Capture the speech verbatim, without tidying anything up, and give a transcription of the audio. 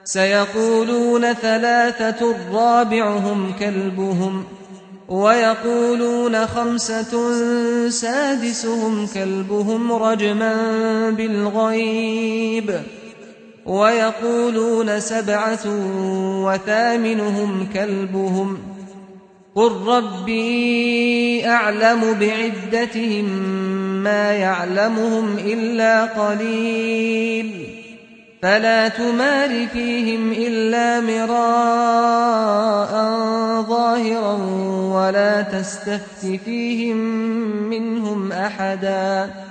سيقولون ثلاثة رابعهم كلبهم ويقولون خمسة سادسهم كلبهم رجما بالغيب ويقولون سبعة وثامنهم كلبهم قل ربي أعلم بعدتهم ما يعلمهم إلا قليل فلا تمار فيهم إلا مراء ظاهرا ولا تستفت فيهم منهم أحدا